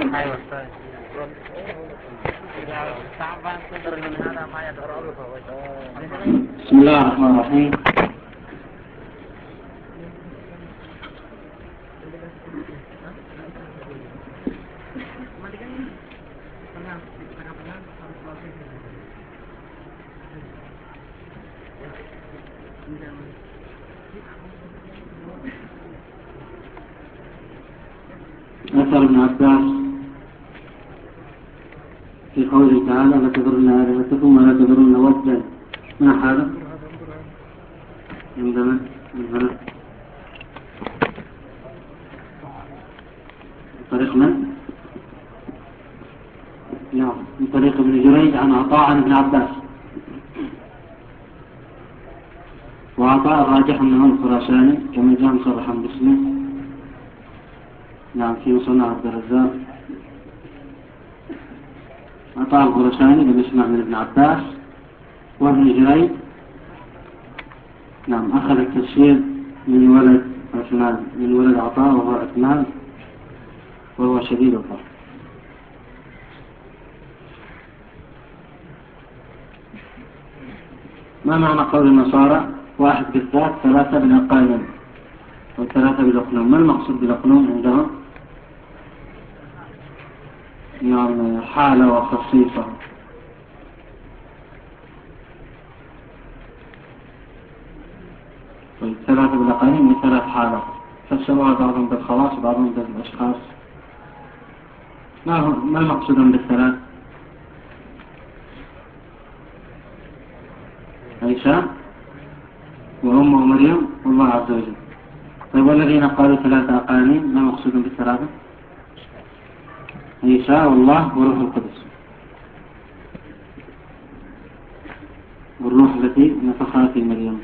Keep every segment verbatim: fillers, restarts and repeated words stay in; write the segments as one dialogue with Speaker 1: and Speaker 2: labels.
Speaker 1: أيوة
Speaker 2: بسم الله الرحمن الرحيم. أثر ابن عباس في قوله تعالى لا تذرن آلهتكم ولا تذرن ودا. ما هذا؟ عندنا من هنا طريق من؟ نعم من طريق ابن جريج عن عطاء عن ابن عباس. وعطاء الراجح أنه الخراساني كما جاء مصرحا باسمه. نعم في مصنع عبد الرزاق. عطاء الخراساني لم يسمع من ابن عباس. وابن جريج نعم أخذ التفسير من ولد عثمان من ولد عطاء وهو عثمان وهو شديد الضبط. ما معنى قول النصارى واحد بالذات ثلاثة بالأقانيم أو ثلاثة بالأقنوم؟ ما المقصود بالأقنوم عندهم؟ نعم حالة وخصيصة. طيب ثلاثة بالأقانيم ثلاث حالات فسروها بعضهم بالخواص وبعضهم بالأشخاص. ما, ما المقصود بالثلاث؟ عيسى وأمه ومريم والله عز وجل. طيب والذين قالوا ثلاثة أقانيم ما مقصود بالثلاثة؟ عيسى والله وروح القدس والروح التي نفخها في مريم.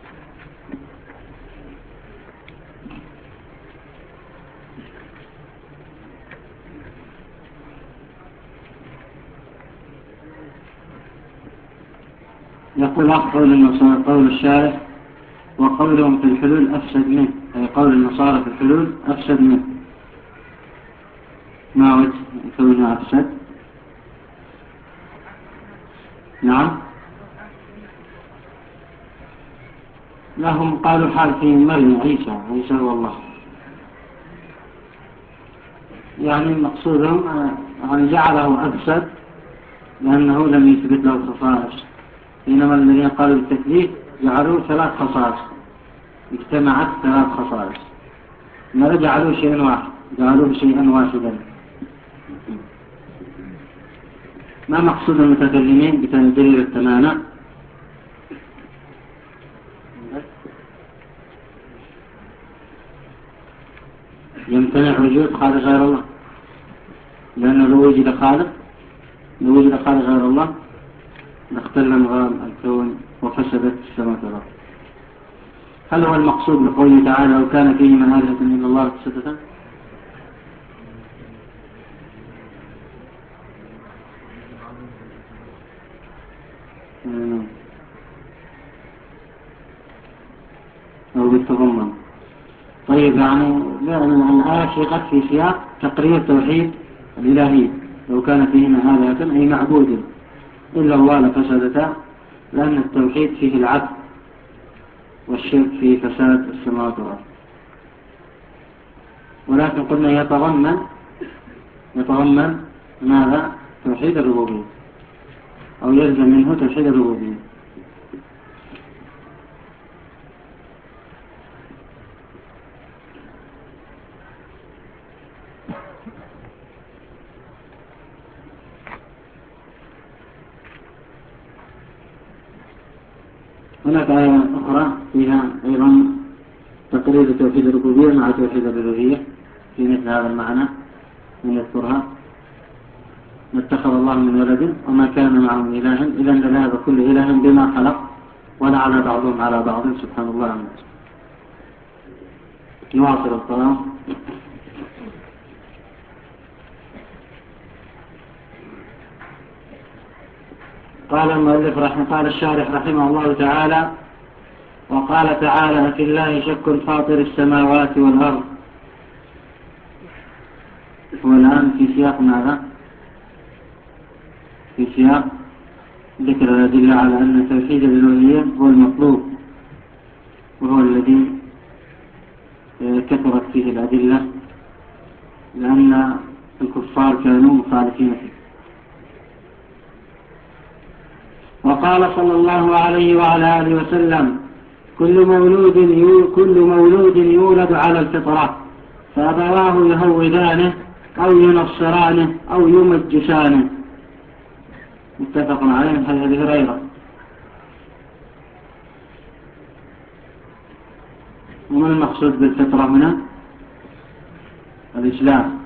Speaker 2: يقول قول النصارى قول الشارح وقولهم في الحلول أفسد منه، أي قول النصارى في الحلول أفسد منه. ما وجه كونه أفسد؟ نعم لهم قالوا حال في مريم عيسى عيسى والله، يعني مقصودهم يعني جعله أفسد لأنه لم يثبت له خصائص، بينما الذين قالوا بالتكليف جعلوا ثلاث خصائص اجتمعت ثلاث خصائص، ما جعلوا شيئا واحد جعلوه شيئا واحدا. ما مقصود المتكلمين بتنزيل التمانع؟ يمتنع وجود خالق غير الله، لأنه لو وجد خالق لو وجد خالق غير الله لاختل نظام الكون وفسدت السماوات والأرض. هل هو المقصود بقوله تعالى لو كان فيهما آلهة إلا الله لفسدتا؟ أو بالتضمن. طيب يعني الآية شيقت في سياق تقرير توحيد الإلهية لو كان فيهما آلهة أي معبود إلا الله لفسدتا، لأن التوحيد فيه العدل والشرك فيه فساد السماوات والأرض. ولكن قلنا يتضمن يتضمن ماذا؟ توحيد الربوبية أو يلزم منه توحيد الربوبية. هناك آية أخرى فيها أيضا تقرير توحيد الربوبية مع توحيد الألوهية في مثل هذا المعنى من يذكرها ما اتخذ الله من ولد وما كان معه من إله إذا لذهب كل إله بما خلق ولا على بعضهم على بعض سبحان الله عما يصفون. نواصل الكلام. قال المؤلف رحمه قال الشارح رحمه الله تعالى وقال تعالى في الله شك فاطر السماوات والأرض هو الآن في سياق ماذا؟ في سياق ذكر الأدلة على أن توحيد الألوهية هو المطلوب، وهو الذي كثرت فيه الأدلة، لأن الكفار كانوا مخالفين فيه. وقال صلى الله عليه وعلى آله وسلم: كل مولود كل مولود يولد على الفطرة، فأبواه يهودانه أو ينصرانه أو يمجسانه. متفق عليه من حديث أبي هريرة. وما المقصود بالفطرة هنا؟ الإسلام.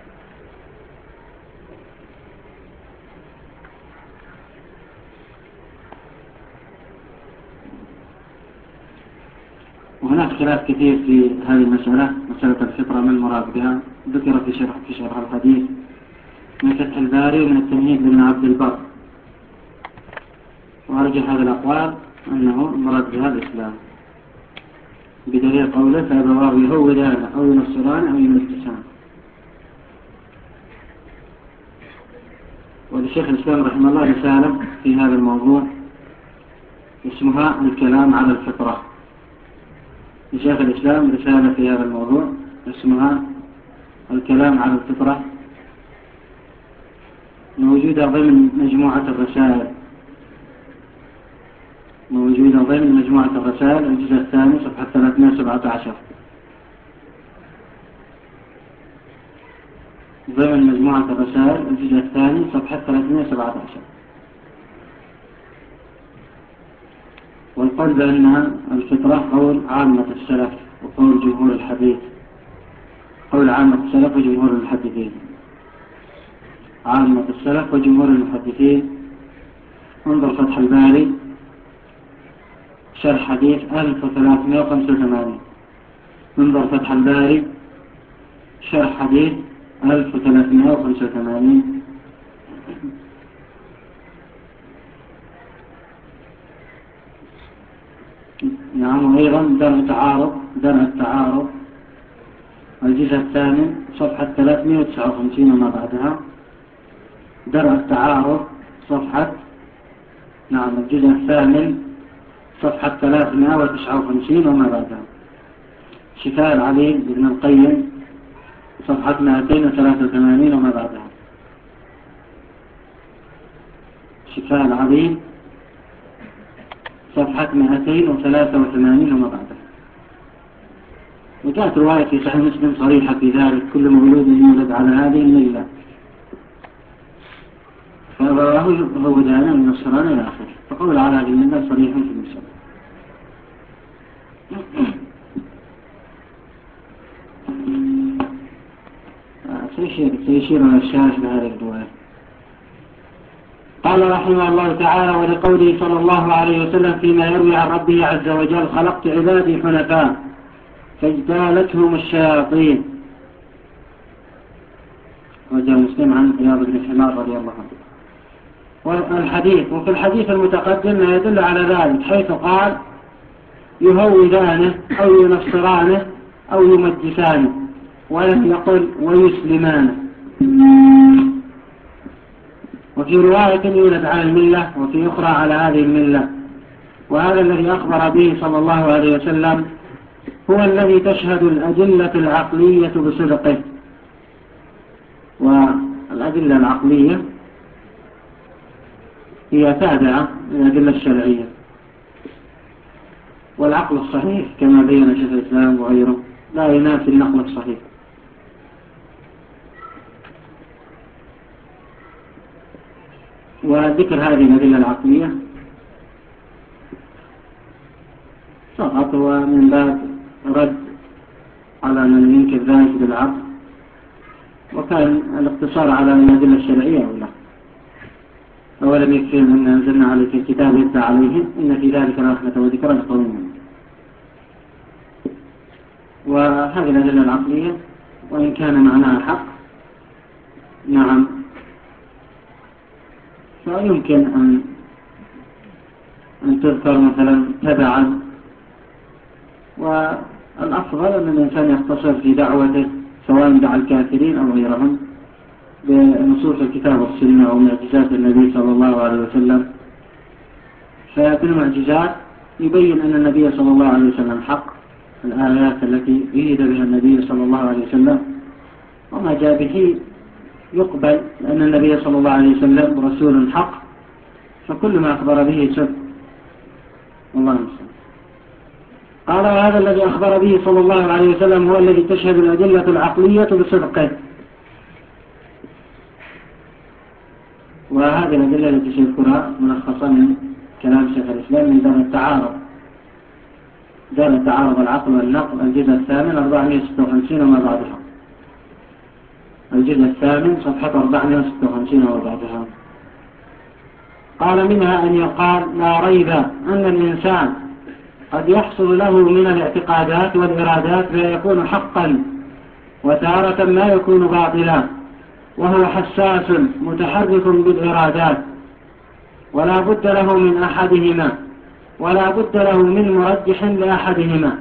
Speaker 2: وهناك خلاف كثير في هذه المسألة، مسألة الفطرة ما المراد بها. ذكر في شرح في شرح الحديث من فتح الباري ومن التمهيد لابن عبد البر، وأرجح هذه الأقوال أنه المراد بها الإسلام، بدليل قوله: فأبواه يهودان أو ينصران أو يمجسان. ولشيخ الإسلام رحمه الله رسالة في هذا الموضوع اسمها الكلام على الفطرة. لشيخ الإسلام رسالة في هذا الموضوع اسمها الكلام على الفطرة، موجودة ضمن مجموعة الرسائل موجودة ضمن مجموعة الرسائل الجزء الثاني صفحة ثلاثمائة وسبعة عشر، ضمن مجموعة الرسائل الجزء الثاني صفحة ثلاثمائة وسبعة عشر. والقول بأنها الفطرة قول عامة السلف وقول جمهور الحديث، قول عامة السلف وجمهور المحدثين، عامة السلف وجمهور المحدثين. انظر فتح الباري شرح حديث ألف وثلاثمائة وخمسة وثمانين، انظر فتح الباري شرح حديث ألف وثلاثمائة وخمسة وثمانين. نعم. وأيضا درء تعارض درء التعارض الجزء الثاني صفحة ثلاثمائة وتسعة وخمسين وما بعدها، درء التعارض صفحة نعم الجزء الثامن صفحة ثلاثمائة وتسعة وخمسين وما بعدها، شفاء العليل ابن القيم صفحة مئتين وثلاثة وثمانين وما بعدها، شفاء العليل صفحة مئتين وثلاثة وثمانين وما بعدها. وجاءت رواية في صحيح مسلم صريحة في ذلك: كل مولود يولد على هذه الملة، فأبواه يهودان من النصران إلى آخره. فقول على هذه الملة صريح في المسلم. سيشير سيشير على الشارح بهذه الرواية. قال رحمه الله تعالى: ولقوله صلى الله عليه وسلم فيما يروي عن ربه عز وجل: خلقت عبادي حنفاء فاجتالتهم الشياطين. وجاء مسلم عن عياض بن حمار رضي الله عنه. والحديث وفي الحديث المتقدم ما يدل على ذلك، حيث قال: يهودانه أو ينصرانه أو يمجسانه، ولم يقل ويسلمانه. وفي رواية يولد على الملة، وفي أخرى على هذه الملة. وهذا الذي أخبر به صلى الله عليه وسلم هو الذي تشهد الأدلة العقلية بصدقه. والأدلة العقلية هي تابعة للأدلة الشرعية، والعقل الصحيح كما بين شيخ الإسلام وغيره لا ينافي النقل الصحيح. وذكر هذه الأدلة العقلية فقط هو من باب رد على من ينكر ذلك بالعقل، وكان الاقتصار على الأدلة الشرعية أو لا. أولم يكفيهم أن أنزلنا عليك الكتاب يتلى عليهم إن في ذلك رحمة وذكرى لقوم يؤمنون. وهذه الأدلة العقلية وإن كان معناها حق نعم فيمكن أن أن تذكر مثلا تبعا، والأفضل أن الإنسان يختصر في دعوته سواء دعا الكافرين أو غيرهم بنصوص الكتاب والسنة ومعجزات النبي صلى الله عليه وسلم. ففي المعجزات يبين أن النبي صلى الله عليه وسلم حق، الآيات التي أيد بها النبي صلى الله عليه وسلم وما جاء به يقبل، لأن النبي صلى الله عليه وسلم رسول حق، فكل ما أخبر به صدق. والله المستعان. قال: وهذا الذي أخبر به صلى الله عليه وسلم هو الذي تشهد الأدلة العقلية بصدقه. وهذه الأدلة التي سيذكرها ملخصا من كلام شيخ الإسلام من دار التعارض، دار التعارض العقل والنقل، الجزء الثامن أربعمائة وستة وخمسين وما بعدها، الجزء الثامن صفحة أربعمائة وستة وخمسين وما بعدها. قال: منها أن يقال لا ريب أن الإنسان قد يحصل له من الاعتقادات والإرادات ما يكون حقا، وتارة ما يكون باطلا، وهو حساس متحرك بالإرادات، ولا بد له من أحدهما، ولا بد له من مرجح لأحدهما.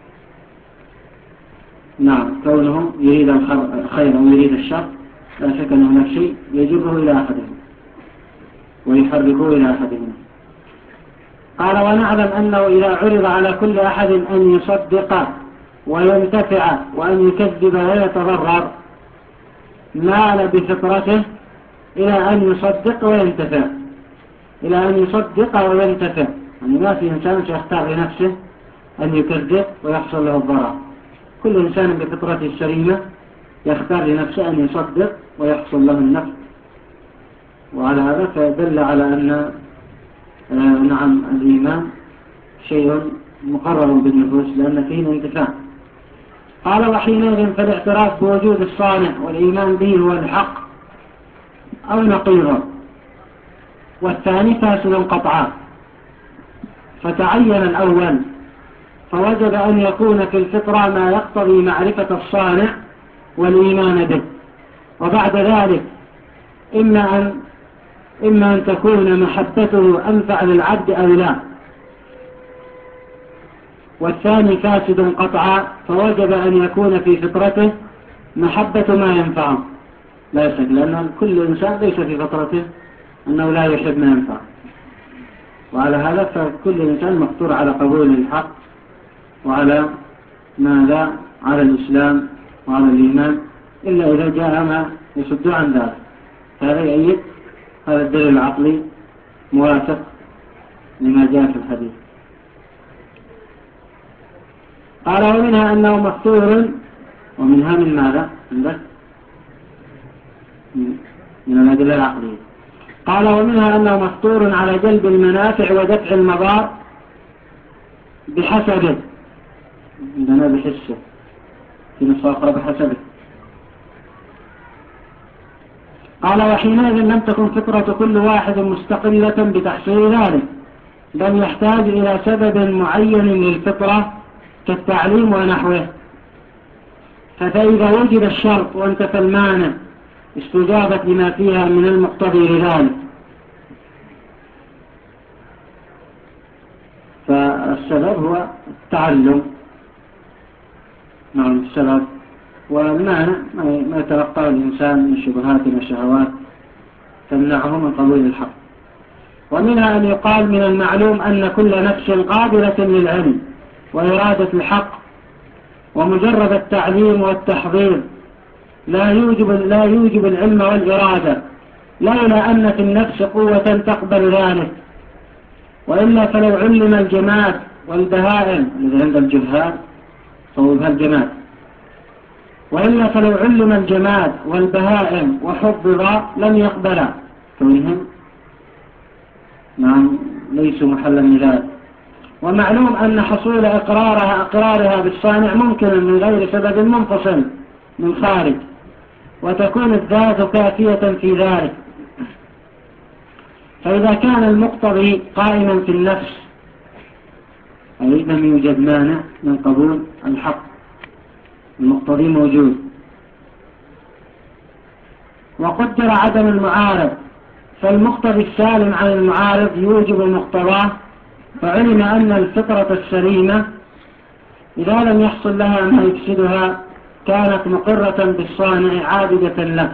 Speaker 2: نعم، كونه يريد الخير أو يريد الشر لا شك أن هناك شيء يجره إلى أحدهما ويحركه إلى أحدهما. قال: ونعلم أنه إذا عرض على كل أحد أن يصدق وينتفع وأن يكذب ويتضرر مال بفطرته إلى أن يصدق وينتفع، إلى أن يصدق وينتفع، يعني ما في إنسان سيختار لنفسه أن يكذب ويحصل له الضرر. كل إنسان بفطرته السليمة يختار لنفسه أن يصدق ويحصل له النفع. وعلى هذا فدل على أن آه نعم الإيمان شيء مقرر بالنفوس لأن فيه الانتفاع. قال: وحينئذ فالاعتراف بوجود الصانع والإيمان به هو الحق أو نقيضه، والثاني فاسد قطعا. فتعين الأول، فوجب أن يكون في الفطرة ما يقتضي معرفة الصانع والإيمان به، وبعد ذلك إما أن, إما أن تكون محبته أنفع للعبد أو لا. والثاني فاسد قطعا، فوجب أن يكون في فطرته محبة ما ينفعه، لا شك، لأن كل إنسان ليس في فطرته أنه لا يحب ما ينفعه. وعلى هذا فكل إنسان مقدور على قبول الحق وعلى ماذا؟ على الإسلام وعلى الإيمان، إلا إذا جاء ما يصد عن ذلك، فهذا يؤيد هذا الدليل العقلي موافق لما جاء في الحديث. قال: ومنها أنه مفطور، ومنها من ماذا؟ عندك من الأدلة العقلية. قال: ومنها أنه مفطور على جلب المنافع ودفع المضار بحسبه، عندنا بحسه، في نصف أخرى بحسبه. قال: وحينئذ لم تكن فطرة كل واحد مستقلة بتحصيل ذلك، بل يحتاج إلى سبب معين للفطرة كالتعليم ونحوه. فإذا وجد الشرط وانتفى المانع استجابت لما فيها من المقتضي لذلك. فالسبب هو التعلم، نعم السبب، والمانع ما يتلقاه الإنسان من شبهات وشهوات تمنعه من قبول الحق. ومنها أن يقال من المعلوم أن كل نفس قابلة للعلم وإرادة الحق، ومجرد التعليم والتحضير لا يوجب, لا يوجب العلم والإرادة، لولا أن في النفس قوة تقبل ذلك. وإلا فلو علم الجماد والبهائم الذي عند الجهال صوبها الجماد، وإلا فلو علم الجماد والبهائم وحضر لم يقبلا، كونهم نعم ليسوا محلا لذلك. ومعلوم أن حصول إقرارها, إقرارها بالصانع ممكن من غير سبب منفصل من خارج، وتكون الذات كافية في ذلك. فإذا كان المقتضي قائما في النفس أي لم يوجد مانع من قبول الحق، المقتضي موجود. وقدر عدم المعارض، فالمقتضي السالم عن المعارض يوجب مقتضاه، فعلم أن الفطرة السليمة إذا لم يحصل لها ما يفسدها كانت مقرة بالصانع عابدة له.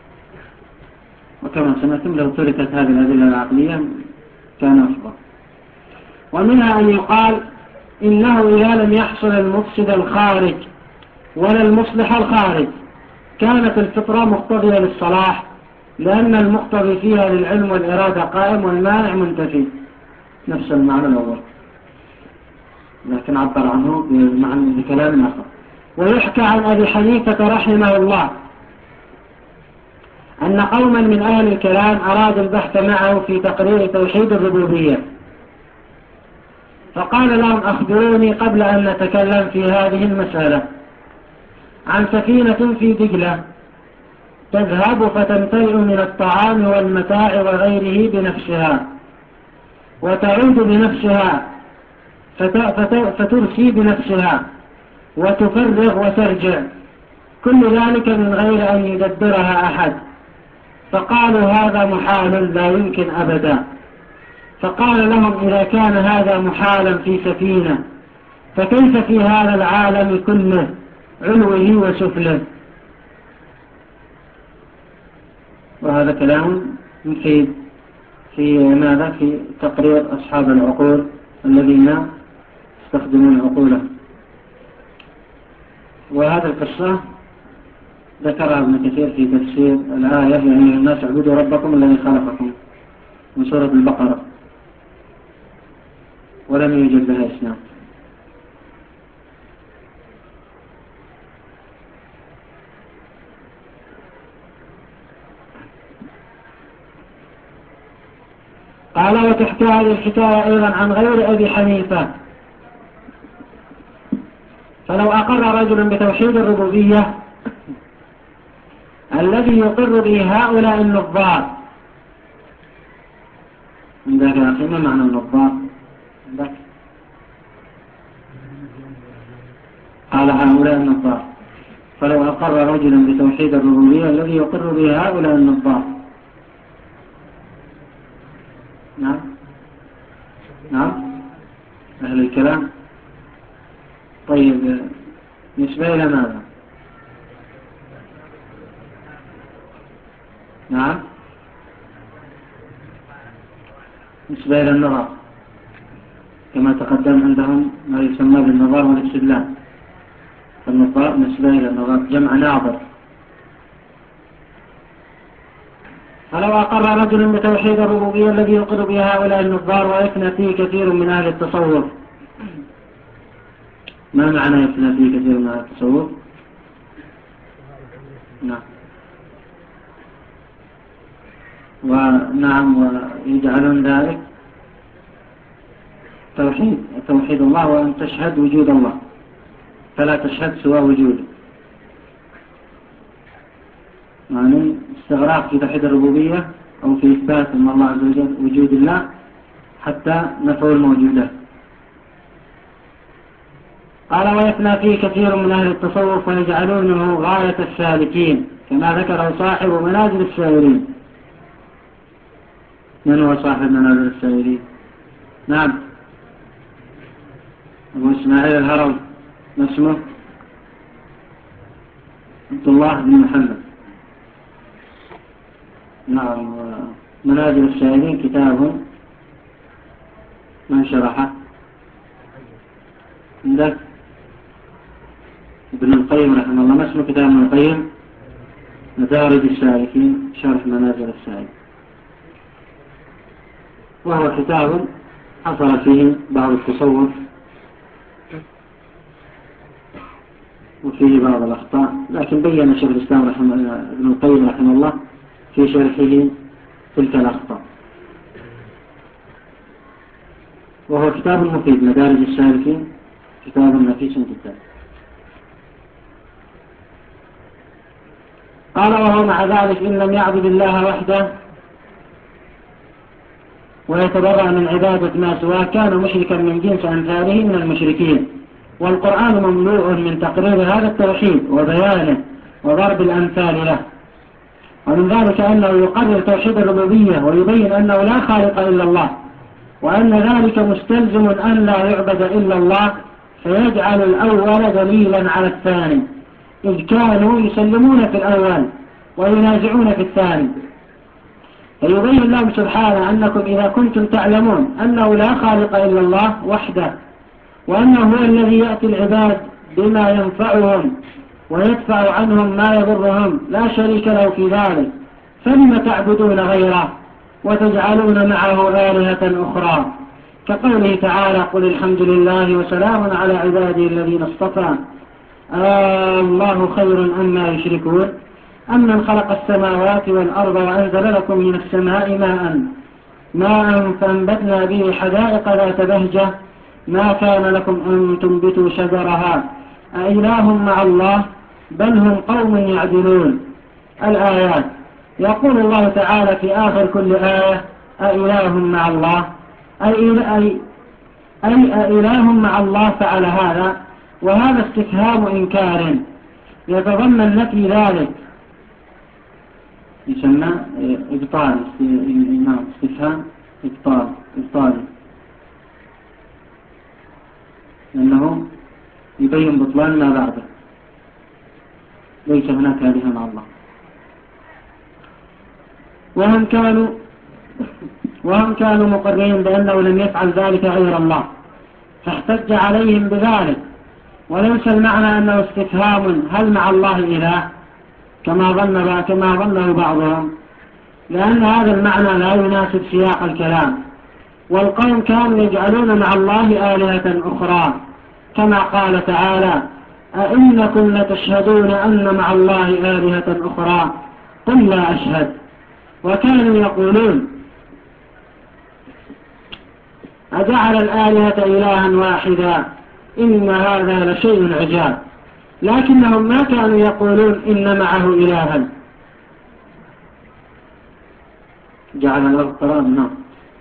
Speaker 2: وكما سمعتم لو تركت هذه الأدلة العقلية كان أفضل. ومنها أن يقال إنه إذا لم يحصل المفسد الخارج ولا المصلح الخارج كانت الفطرة مقتضية للصلاح، لأن المقتضي فيها للعلم والإرادة قائم والمانع منتفي. نفس المعنى الأول لكن عبر عنه بمعنى بكلام آخر. ويحكى عن أبي حنيفة رحمه الله أن قوما من أهل الكلام أرادوا البحث معه في تقرير توحيد الربوبية، فقال لهم أخبروني قبل أن نتكلم في هذه المسألة عن سفينة في دجلة تذهب فتمتلئ من الطعام والمتاع وغيره بنفسها وتعود بنفسها فترسي بنفسها وتفرغ وترجع، كل ذلك من غير أن يدبرها أحد. فقالوا هذا محال لا يمكن أبدا. فقال لهم إذا كان هذا محالا في سفينة فكيف في هذا العالم كله علوه وسفله؟ وهذا كلام مفيد في ماذا؟ في تقرير أصحاب العقول الذين يستخدمون عقولهم. وهذا القصة ذكرها ابن كثير في تفسير الآية يعني الناس اعبدوا ربكم الذي خلقكم من سورة البقرة، ولم يوجد لها إسناد. قال وتحكى هذه الحكاية أيضا عن غير أبي حنيفة، فلو أقر رجل بتوحيد الربوبية الذي يقر به هؤلاء النظار. عندك يا أخي ما معنى النظار؟ عندك قال هؤلاء النظار، فلو أقر رجل بتوحيد الربوبية الذي يقر به هؤلاء النظار. نعم نعم أهل الكلام. طيب نسبة إلى ماذا؟ نعم نسبة إلى النظر، كما تقدم عندهم ما يسمى بالنظر والاستدلال. فالنظر نسبة إلى النظر جمع ناظر. فلو أقر رجل بتوحيد الربوبية الذي يقر به هؤلاء النظار ويفنى فيه كثير من أهل التصوف. ما معنى يفنى فيه كثير من أهل التصوف؟ نعم ونعم ويجعلون ذلك توحيد توحيد الله، وأن تشهد وجود الله فلا تشهد سوى وجوده، يعني استغراق في توحيد الربوبية أو في إثبات أن الله عز وجل وجود الله حتى نفوا الموجودات. قال ويفنى فيه كثير من أهل التصوف ويجعلونه غاية السالكين، كما ذكره صاحب منازل السائرين. من هو صاحب منازل السائرين؟ نعم أبو إسماعيل الهروي. ما اسمه؟ عبد الله بن محمد. نعم منازل السائرين كتاب من شرحه؟ عندك ابن القيم رحمه الله. ما اسمه كتاب ابن القيم؟ مدارج السالكين شرح منازل السائرين، وهو كتاب حصل فيه بعض التصوف وفيه بعض الأخطاء، لكن بين شيخ الإسلام رحمه ابن القيم رحمه الله في شرحه تلك الأخطاء، وهو كتاب مفيد. مدارج السالكين كتاب نفيس جدا. قال وهو مع ذلك إن لم يعبد الله وحده ويتبرأ من عبادة ما سواه كان مشركا من جنس أمثاله من المشركين، والقرآن مملوء من تقرير هذا التوحيد وبيانه وضرب الأمثال له. ومن ذلك أنه يقرر توحيد الربوبية ويبين أنه لا خالق إلا الله، وأن ذلك مستلزم أن لا يعبد إلا الله، فيجعل الأول دليلا على الثاني، إذ كانوا يسلمون في الأول وينازعون في الثاني. فيبين لهم سبحانه أنكم إذا كنتم تعلمون أنه لا خالق إلا الله وحده، وأنه هو الذي يأتي العباد بما ينفعهم ويدفع عنهم ما يضرهم لا شريك له في ذلك، فلم تعبدون غيره وتجعلون معه آلهة أخرى، كقوله تعالى: قل الحمد لله وسلام على عباده الذين اصطفى آه الله خير أما يشركون أمن خلق السماوات والأرض وأنزل لكم من السماء ماء ماء فأنبتنا به حدائق ذات بهجة ما كان لكم أن تنبتوا شجرها أإله مع الله بل هم قوم يعدلون. الآيات. يقول الله تعالى في آخر كل آية: أإله مع الله، أي أي أي أإله مع الله فعل هذا، وهذا استفهام إنكار يتضمن نفي ذلك، يسمى إبطال، استفهام إبطال إبطالي، لأنه يبين بطلان ما بعده، ليس هناك آلهة مع الله. وهم كانوا وهم كانوا مقررين بأنه لم يفعل ذلك غير الله، فاحتج عليهم بذلك، وليس المعنى أنه استفهام هل مع الله إله كما ظن كما ظنه بعضهم، لأن هذا المعنى لا يناسب سياق الكلام. والقوم كانوا يجعلون مع الله آلهة أخرى، كما قال تعالى: أئنكم لتشهدون أن مع الله آلهة أخرى قل لا أشهد. وكانوا يقولون: أجعل الآلهة إلها واحدا إن هذا لشيء عجاب. لكنهم ما كانوا يقولون إن معه إلها. جعل الأرض قرارا، نعم.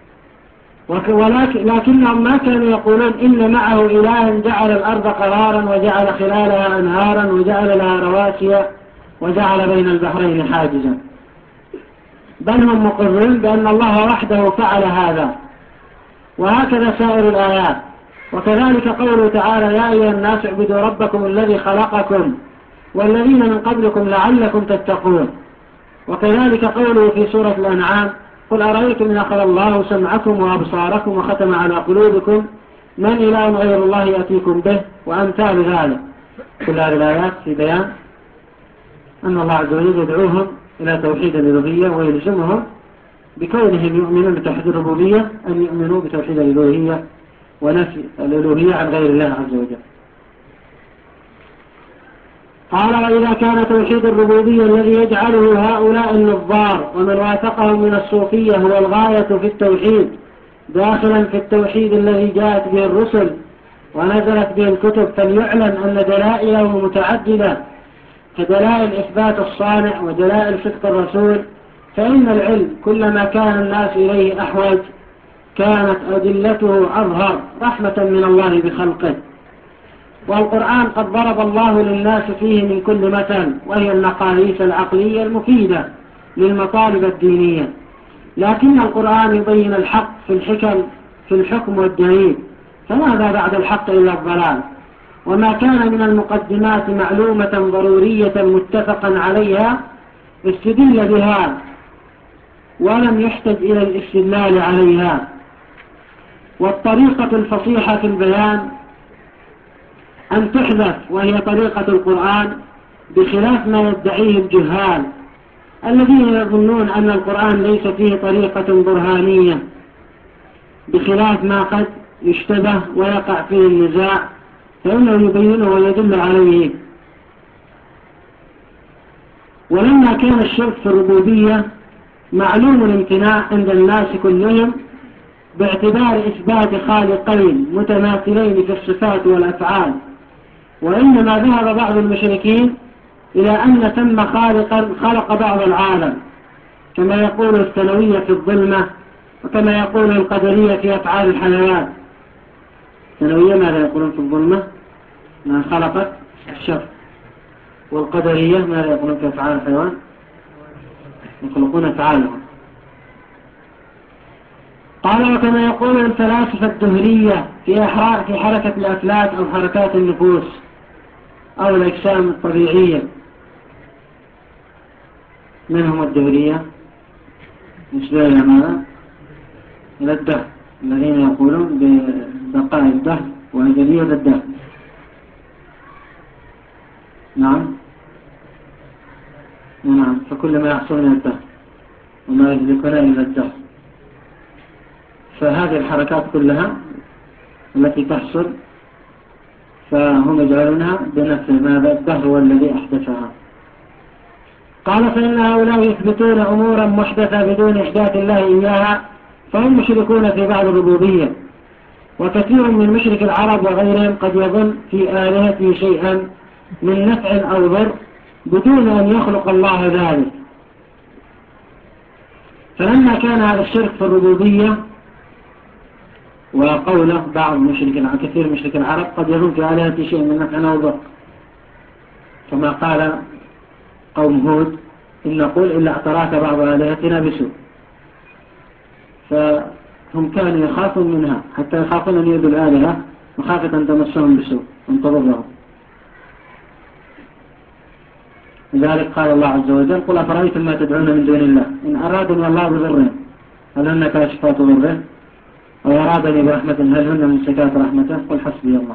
Speaker 2: ولكن لكنهم ما كانوا يقولون إن معه إلها جعل الأرض قرارا وجعل خلالها أنهارا وجعل لها رواسي وجعل بين البحرين حاجزا، بل هم مقرون بأن الله وحده فعل هذا. وهكذا سائر الآيات. وكذلك قوله تعالى: يا أيها الناس اعبدوا ربكم الذي خلقكم والذين من قبلكم لعلكم تتقون. وكذلك قوله في سورة الأنعام: قل أرأيتم إن أخذ الله سمعكم وأبصاركم وختم على قلوبكم من إله غير الله يأتيكم به، وأمثال ذلك. كل هذه الآيات في بيان أن الله عز وجل يدعوهم إلى توحيد الألوهية، ويلزمهم بكونهم يؤمنون بتوحيد الربوبية أن يؤمنوا بتوحيد الألوهية ونفي الألوهية عن غير الله عز وجل. قال: وإذا كان توحيد الربوبية الذي يجعله هؤلاء النظار ومن وافقهم من الصوفية هو الغاية في التوحيد، داخلا في التوحيد الذي جاءت به الرسل ونزلت به الكتب، فليعلم أن دلائله متعددة، كدلائل إثبات الصانع ودلائل صدق الرسول. فإن العلم كلما كان الناس إليه أحوج كانت أدلته أظهر رحمة من الله بخلقه. والقرآن قد ضرب الله للناس فيه من كل مثل، وهي المقاييس العقلية المفيدة للمطالب الدينية. لكن القرآن يبين الحق في الحكم في الحكم والدليل، فماذا بعد الحق إلا الضلال؟ وما كان من المقدمات معلومة ضرورية متفقا عليها استدل بها ولم يحتج إلى الاستدلال عليها. والطريقة الفصيحة في البيان أن تحذف، وهي طريقة القرآن، بخلاف ما يدعيه الجهال الذين يظنون أن القرآن ليس فيه طريقة برهانية، بخلاف ما قد يشتبه ويقع فيه النزاع، فإنه يبينه ويدل عليه. ولما كان الشرك في الربوبية معلوم الامتناع عند الناس كلهم باعتبار إثبات خالقين متماثلين في الصفات والأفعال، وإنما ذهب بعض المشركين إلى أن ثم خالقا خلق بعض العالم، كما يقول الثانوية في الظلمة، وكما يقول القدرية في أفعال الحيوان. الثانوية ماذا يقولون في الظلمة؟ ما خلقت الشر. والقدرية ماذا يقولون في أفعال الحيوان؟ يخلقون أفعالهم. قال: وكما يقول الفلاسفة الدهرية في في حركة الأفلاك أو حركات النفوس، أو الأجسام الطبيعية، منهم الدهرية نسبة إلى ماذا؟ إلى الدهر، الذين يقولون ببقاء الدهر وأزلية الدهر. نعم نعم، فكل ما يحصل من الدهر وما يهلكنا إلا الدهر. فهذه الحركات كلها التي تحصل فهم يجعلونها بنفس ماذا؟ الدهر هو الذي أحدثها. قال فإن هؤلاء يثبتون أمورا محدثة بدون إحداث الله إياها، فهم مشركون في بعض الربوبية. وكثير من مشرك العرب وغيرهم قد يظن في آلهته شيئا من نفع أو ضر بدون أن يخلق الله ذلك. فلما كان هذا الشرك في الربوبية وقوله بعض مشرك العرب، كثير من مشرك العرب قد يظن في آلهته شيئا من نفع أو ضر، كما قال قوم هود إن نقول إلا اعتراك بعض آلهتنا بسوء. فهم كانوا يخافون منها حتى يخافون أن يؤذوا الآلهة مخافة أن تمسهم بسوء أن تضرهم. لذلك قال الله عز وجل قل أفرأيتم ما تدعون من دون الله إن أرادني الله بضر هل هن كاشفات ضره أو أرادني برحمة هل هن ممسكات رحمته قل حسبي الله.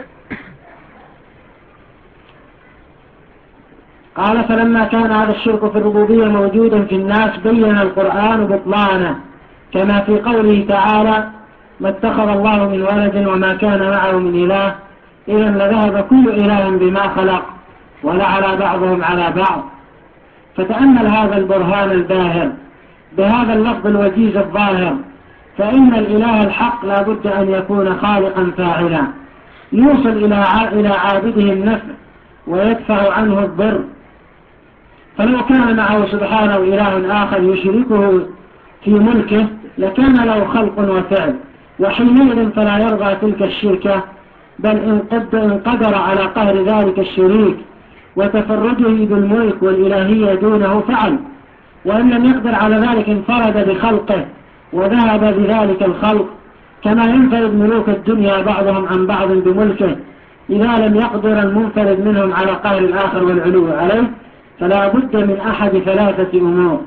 Speaker 2: قال فلما كان هذا الشرك في الربوبية موجودا في الناس بين القرآن بطلانه، كما في قوله تعالى ما اتخذ الله من ولد وما كان معه من إله إذا لذهب كل إله بما خلق ولعلى بعضهم على بعض. فتأمل هذا البرهان الباهر بهذا اللفظ الوجيز الظاهر، فإن الإله الحق لا بد أن يكون خالقا فاعلا يوصل إلى عابده النفع ويدفع عنه الضر. فلو كان معه سبحانه إله آخر يشركه في ملكه لكان له خلق وفعل، وحينئذ فلا يرضى تلك الشركة، بل إن قدر على قهر ذلك الشريك وتفرده بالملك والإلهية دونه فعل، وإن لم يقدر على ذلك انفرد بخلقه وذهب بذلك الخلق، كما ينفرد ملوك الدنيا بعضهم عن بعض بملكه إذا لم يقدر المنفرد منهم على قهر الآخر والعلو عليه. فلا بد من أحد ثلاثة أمور: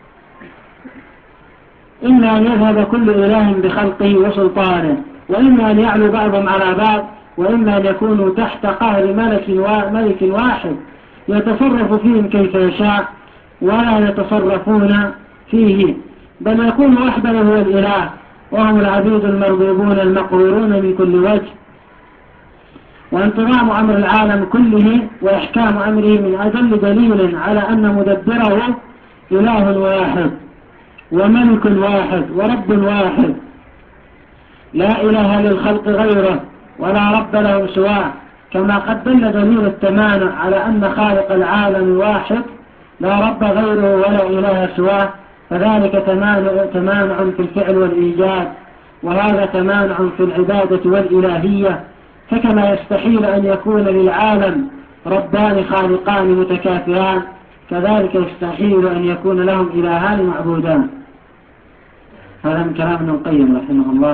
Speaker 2: إما أن يذهب كل إله بخلقه وسلطانه، وإما أن يعلو بعضهم على بعض، وإما أن يكونوا تحت قهر ملك ملك واحد يتصرف فيهم كيف يشاء ولا يتصرفون فيه، بل يكون وحده هو الإله وهم العبيد المربوبون المقهورون من كل وجه. وانتظام أمر العالم كله وإحكام أمره من أجل دليل على أن مدبره إله واحد وملك واحد ورب واحد لا إله للخلق غيره ولا رب لهم سواه، كما قد دل دليل التمانع على أن خالق العالم واحد لا رب غيره ولا إله سواه، فذلك تمانع في الفعل والإيجاد، وهذا تمانع في العبادة والإلهية. فكما يستحيل أن يكون للعالم ربان خالقان متكافئان، كذلك يستحيل أن يكون لهم إلهان معبودان. هذا من كلام ابن القيم رحمه الله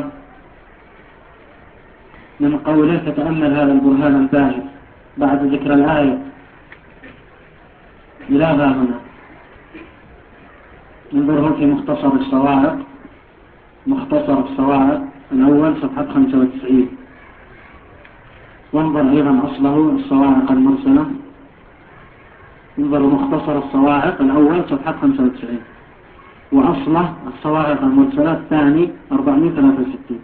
Speaker 2: من قوله فتأمل هذا البرهان الباهر بعد ذكر الآية إلى ها هنا. انظروا في مختصر الصواعق، مختصر الصواعق الأول صفحة خمسة وتسعين، وانظر أيضا أصله الصواعق المرسلة. انظروا مختصر الصواعق الأول صفحة خمسة وتسعين، وأصله الصواعق المرسلة الثاني أربعمائة وثلاثة وستين.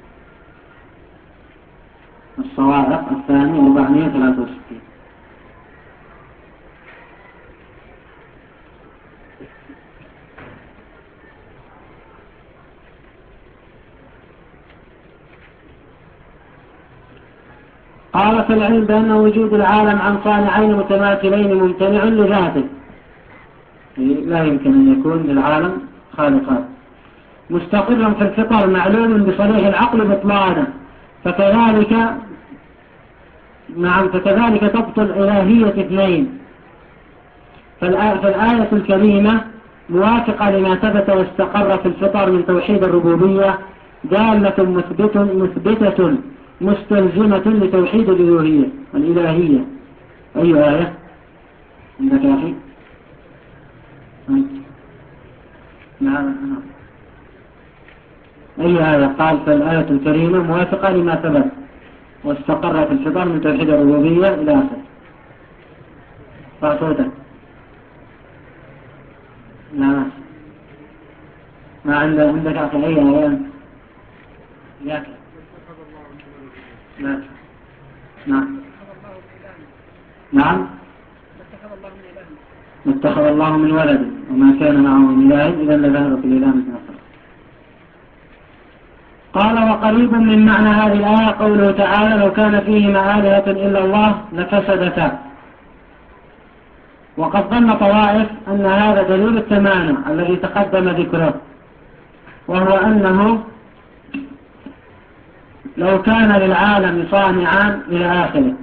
Speaker 2: الصواعق الثاني أربعمائة وثلاثة وستين. قال فالعلم بأن وجود العالم عن صانعين متماثلين ممتنع لذاته، لا يمكن أن يكون للعالم خالقان، مستقر في الفطر معلوم بصريح العقل بطلانه، فكذلك نعم فكذلك تبطل إلهية اثنين. فالآية الكريمة موافقة لما ثبت واستقر في الفطر من توحيد الربوبية، دالة مثبتة مثبتة مستلزمة لتوحيد الإلهية الإلهية أي آية عندك يا أخي؟ نعم. أي آية قال فالآية الكريمة موافقة لما ثبت واستقر في الفطر من توحيد الربوبية إلى آخر. فأصوتك لا ما عند عندك أخي أي آية ياك لا نعم نعم ما اتخذ الله من ولد وما كان معه من إله إذا لذهب في الإله مثل آخر. قال وقريب من معنى هذه الآية قوله تعالى لو كان فيهما آلهة إلا الله لفسدتا. وقد ظن طوائف أن هذا دليل التمانع الذي تقدم ذكره، وهو أنه لو كان للعالم صانعان إلى آخره.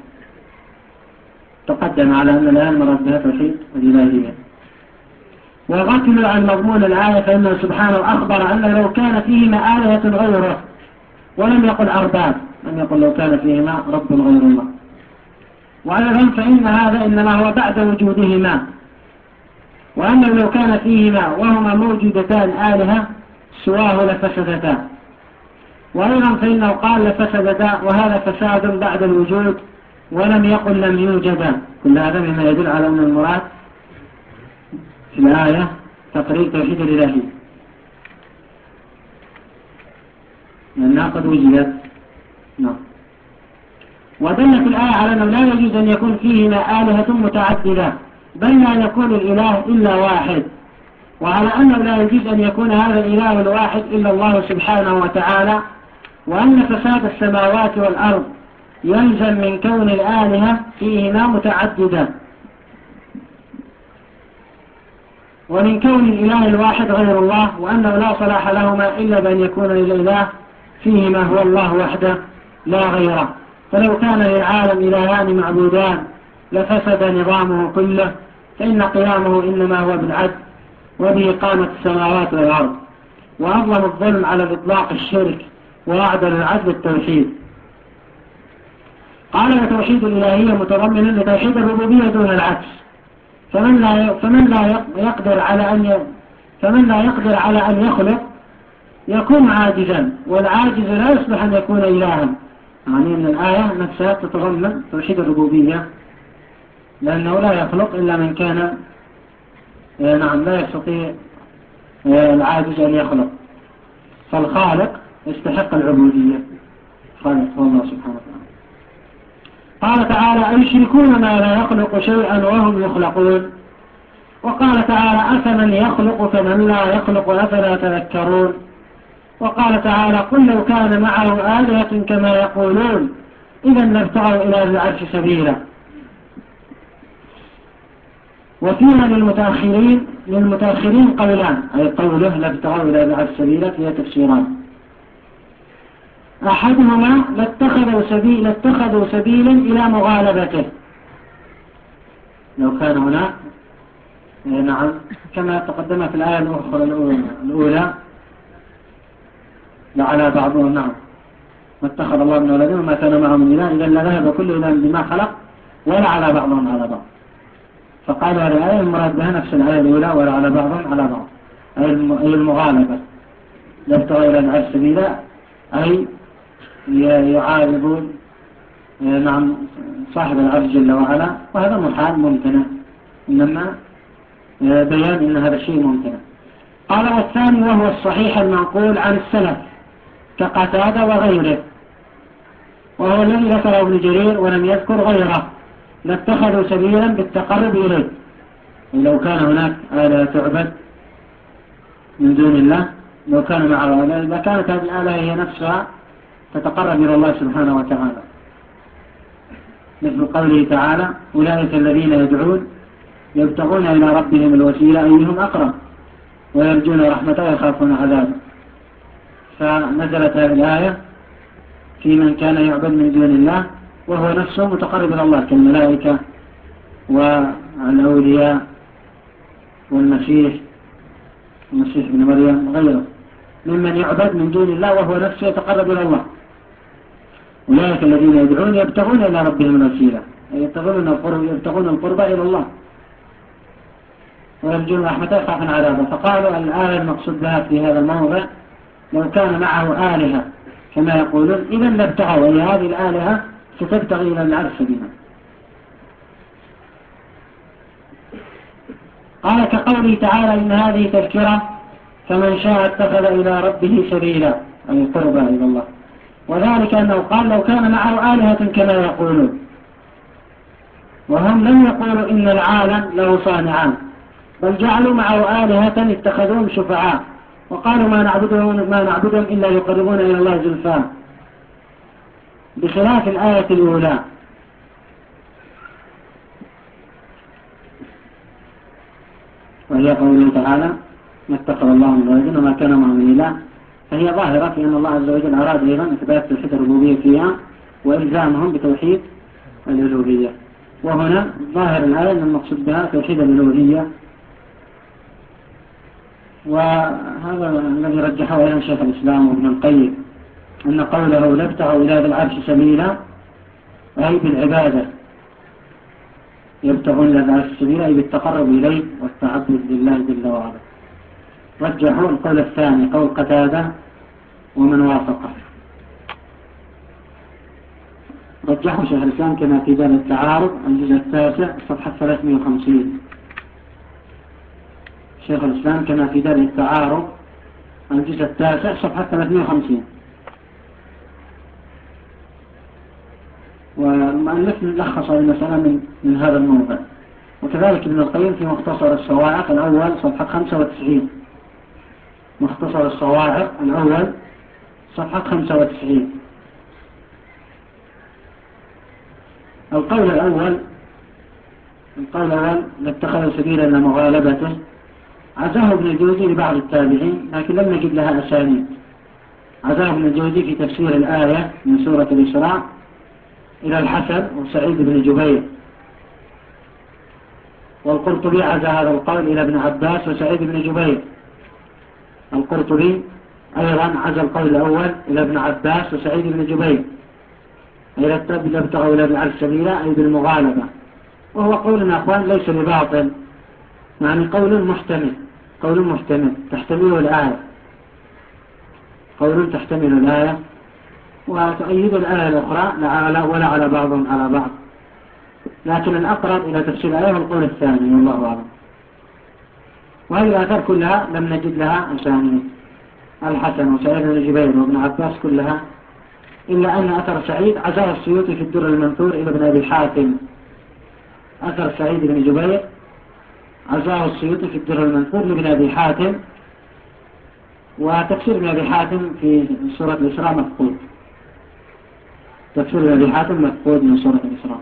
Speaker 2: تقدم على أن الآن مرد بها توحيد الإلهية. وغفلوا عن مضمون الآية فإنه سبحانه أخبر أن لو كان فيهما آلهة غيره ولم يقل أرباب، لم يقل لو كان فيهما رب غير الله. وأيضا فإن هذا إنما هو بعد وجودهما، وأنه لو كان فيهما وهما موجودتان آلهة سواه لفسدتا. وأيضا فإنه قال لفسدتا وهذا فساد بعد الوجود، ولم يقل لم يوجدا. كل هذا مما يدل على أن المراد في الآية تقرير توحيد الإلهي لأنها قد وجدت. نعم. ودلت الآية على أنه لا يجوز أن يكون فيهما آلهة متعددة، بل لا يكون الإله إلا واحد، وعلى أنه لا يجوز أن يكون هذا الإله الواحد إلا الله سبحانه وتعالى، وأن فساد السماوات والأرض يلزم من كون الآلهة فيهما متعددة، ومن كون الإله الواحد غير الله، وأنه لا صلاح لهما إلا بأن يكون الإله فيهما هو الله وحده لا غيره. فلو كان للعالم إلهان معبودان لفسد نظامه كله، فإن قيامه إنما هو بالعدل وبإقامة السماوات والأرض. وأظلم الظلم على الإطلاق الشرك، وأعدل العدل التوحيد. قال وتوحيد الإلهية متضمن لتوحيد الربوبية دون العكس. فمن لا فمن لا يقدر على أن فمن لا يقدر على أن يخلق يكون عاجزا، والعاجز لا يصلح أن يكون إلها. يعني أن الآية نفسها تتضمن توحيد الربوبية، لأنه لا يخلق إلا من كان نعم لا يستطيع العاجز أن يخلق، فالخالق يستحق العبودية، خالق هو الله سبحانه وتعالى. قال تعالى أيشركون ما لا يخلق شيئا وهم يخلقون. وقال تعالى أفمن يخلق كمن لا يخلق أفلا تذكرون. وقال تعالى قل لو كان معه آلهة كما يقولون إذا لابتغوا إلى العرش سبيلا. وفيها للمتأخرين للمتأخرين قولان، أي قوله لابتغوا إلى العرش سبيلا فيها تفسيران. أحدهما لاتخذوا سبيل لاتخذوا سبيلا إلى مغالبته، لو كان هناك نعم كما تقدم في الآية الأخرى الأولى لعلى بعضهم نعم ما اتخذ الله من ولد وما كان معه من إله إذا لذهب كل إله بما خلق ولا على بعضهم على بعض. فقال هذه الآية المراد بها نفس الآية الأولى ولا على بعضهم على بعض، أي المغالبة. لابتغوا إلى العرش سبيلا أي يعارضون نعم صاحب العرش جل وعلا، وهذا محال ممتنع، إنما بيان إن هذا الشيء ممتنع. قال والثاني وهو الصحيح المنقول عن السلف كقتادة وغيره، وهو الذي ذكره ابن جرير ولم يذكر غيره، لاتخذوا سبيلا بالتقرب إليه. ولو كان هناك آلهة تعبد من دون الله، لو كان معه آلهة، إذا كانت هذه الآلهة هي نفسها تتقرب إلى الله سبحانه وتعالى، مثل قوله تعالى أولئك الذين يدعون يبتغون إلى ربهم الوسيلة أيهم أقرب ويرجون رحمته ويخافون عذابه. فنزلت هذه الآية في من كان يعبد من دون الله وهو نفسه متقرب إلى الله كالملائكة والأولياء والمسيح المسيح ابن مريم وغيره ممن يعبد من دون الله وهو نفسه يتقرب إلى الله. أولئك الذين يدعون يبتغون إلى ربهم الوسيلة يبتغون القرب يبتغون القرب إلى الله ويرجون رحمته يخافون عذابه. فقالوا الآية المقصود بها في هذا الموضع لو كان معه آلهة كما يقولون إذا لابتغوا، وهي هذه الآلهة ستبتغي إلى العرش بها. قال كقوله تعالى إن هذه تذكرة فمن شاء اتخذ إلى ربه سبيلا، أي قربا إلى الله. وذلك أنه قال لو كان معه آلهة كما يقولون، وهم لم يقولوا إن العالم له صانعان، بل جعلوا معه آلهة اتخذوهم شفعاء وقالوا ما نعبدهم, ما نعبدهم إلا يقربون إلى الله زلفى، بخلاف الآية الأولى. وهي قوله تعالى ما اتخذ الله من ولد وما كان معه من إله، فهي ظاهرة في أن الله عز وجل أراد أيضا إثبات توحيد الربوبية فيها وإلزامهم بتوحيد الألوهية. وهنا ظاهر الآية أن المقصود بها توحيد الألوهية، وهذا الذي رجحه أيضا شيخ الإسلام وابن القيم أن قوله لابتغوا إلى ذي العرش سبيلا أي بالعبادة، يبتغون إلى ذي العرش سبيلا أي بالتقرب إليه والتعبد لله جل وعلا. رجحوا القول الثاني قول قتادة ومن وافقه. رجحوا شيخ الإسلام كما في باب التعارض الجزء التاسع صفحة ثلاثمائة وخمسين. شيخ الإسلام كما في باب التعارض الجزء التاسع صفحة ثلاثمائة وخمسين. والمؤلف لخص المسألة من, من هذا الموضع. وكذلك ابن القيم في مختصر الصواعق الأول صفحة خمسة وتسعين. مختصر الصواعق الأول صفحة خمسة وتسعين. القول الأول القول الأول نتخذ سبيلا لمغالبته عزاه ابن الجوزي لبعض التابعين لكن لم نجد لها أسانيد. عزاه ابن الجوزي في تفسير الآية من سورة الإسراء إلى الحسن وسعيد بن جبير، والقرطبي عزى هذا القول إلى ابن عباس وسعيد بن جبير. القرطبي أيضا عزى القول الأول إلى ابن عباس وسعيد بن جبير إلى ابتغوا إلى العرش سبيلا أي بالمغالبة، وهو قول أخوان ليس بباطل، يعني قول محتمل قول محتمل تحتمله الآية قول تحتمل الآية وتؤيد الآية الأخرى لا ولا على بعضهم على بعض، لكن الأقرب إلى تفسير الآية هو القول الثاني والله أعلم. وهذه الآثار كلها لم نجد لها أسانيد، الحسن وسعيد بن جبير وابن عباس كلها، إلا أن أثر سعيد عزاه السيوطي في الدر المنثور إلى ابن أبي حاتم. أثر سعيد بن جبير عزاه السيوطي في الدر المنثور لابن أبي حاتم، وتفسير ابن أبي حاتم في سورة الإسراء مفقود. تفسير ابن أبي حاتم مفقود من سورة الإسراء.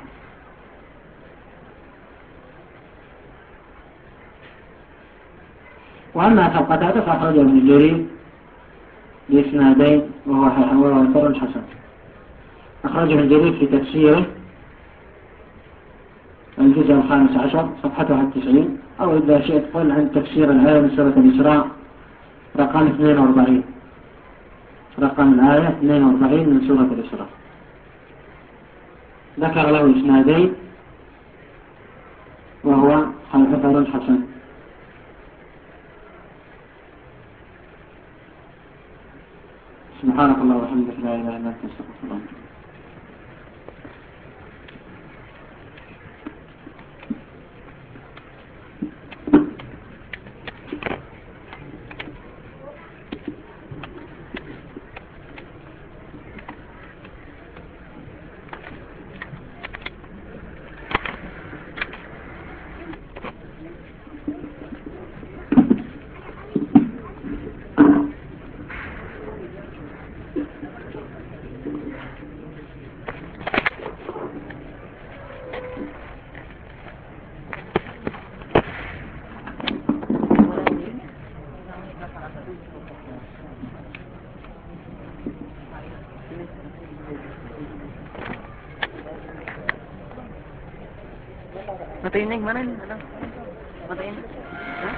Speaker 2: وأما أثر قتادة فأخرجه ابن جرير بإسنادين وهو أثر الحسن. أخرجه ابن جرير في تفسيره الجزء الخامس عشر صفحة واحد وتسعين، أو إذا شئت قل عن تفسير الآية من سورة الإسراء رقم اثنين وأربعين، رقم الآية اثنين وأربعين من سورة الإسراء. ذكر له إسنادين وهو أثر الحسن. سبحانك الله وبحمدك لا إله إلا أنت أستغفرك وأتوب إليك.
Speaker 1: Matiin ning mana ni? Ano? Matiin. Ha?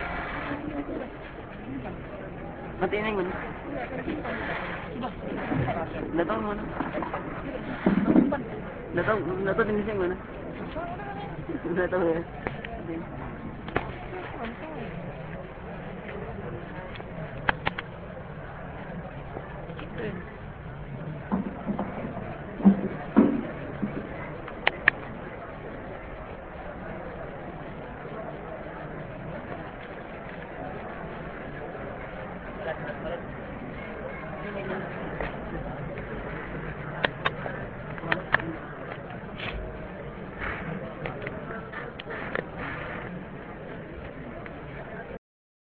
Speaker 1: Matiin ning mana? Datang mana? Nataw, nataw din siya mana? Nataw ya. Okay.